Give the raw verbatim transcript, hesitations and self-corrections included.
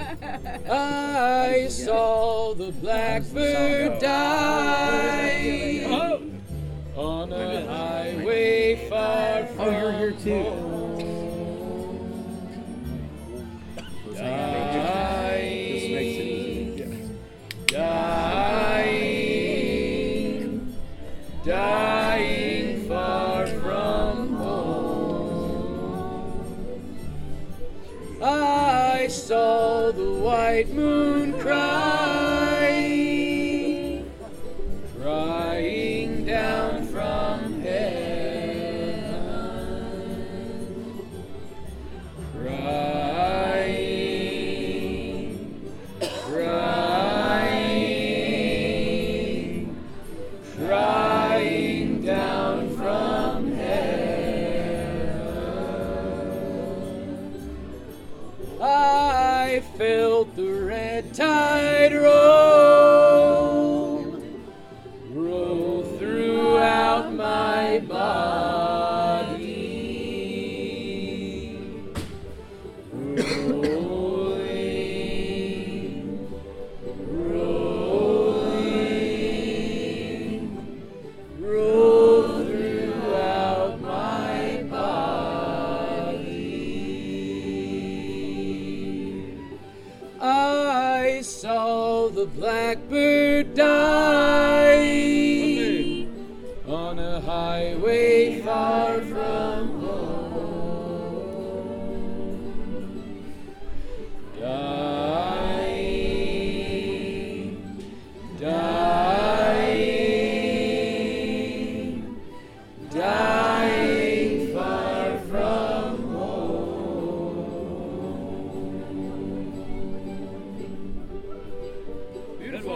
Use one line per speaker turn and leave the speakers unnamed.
I saw the blackbird die on a highway far from
Oh, you're here too.
Dying,
This makes it easy.
dying, dying far from home. I saw the white moon cry, crying down from heaven, crying, crying, crying down from heaven. I felt the red tide roll, roll throughout my body, rolling, rolling, roll throughout my body. I saw the blackbird die on a highway far from home. Dying, dying, dying far from home.
Beautiful.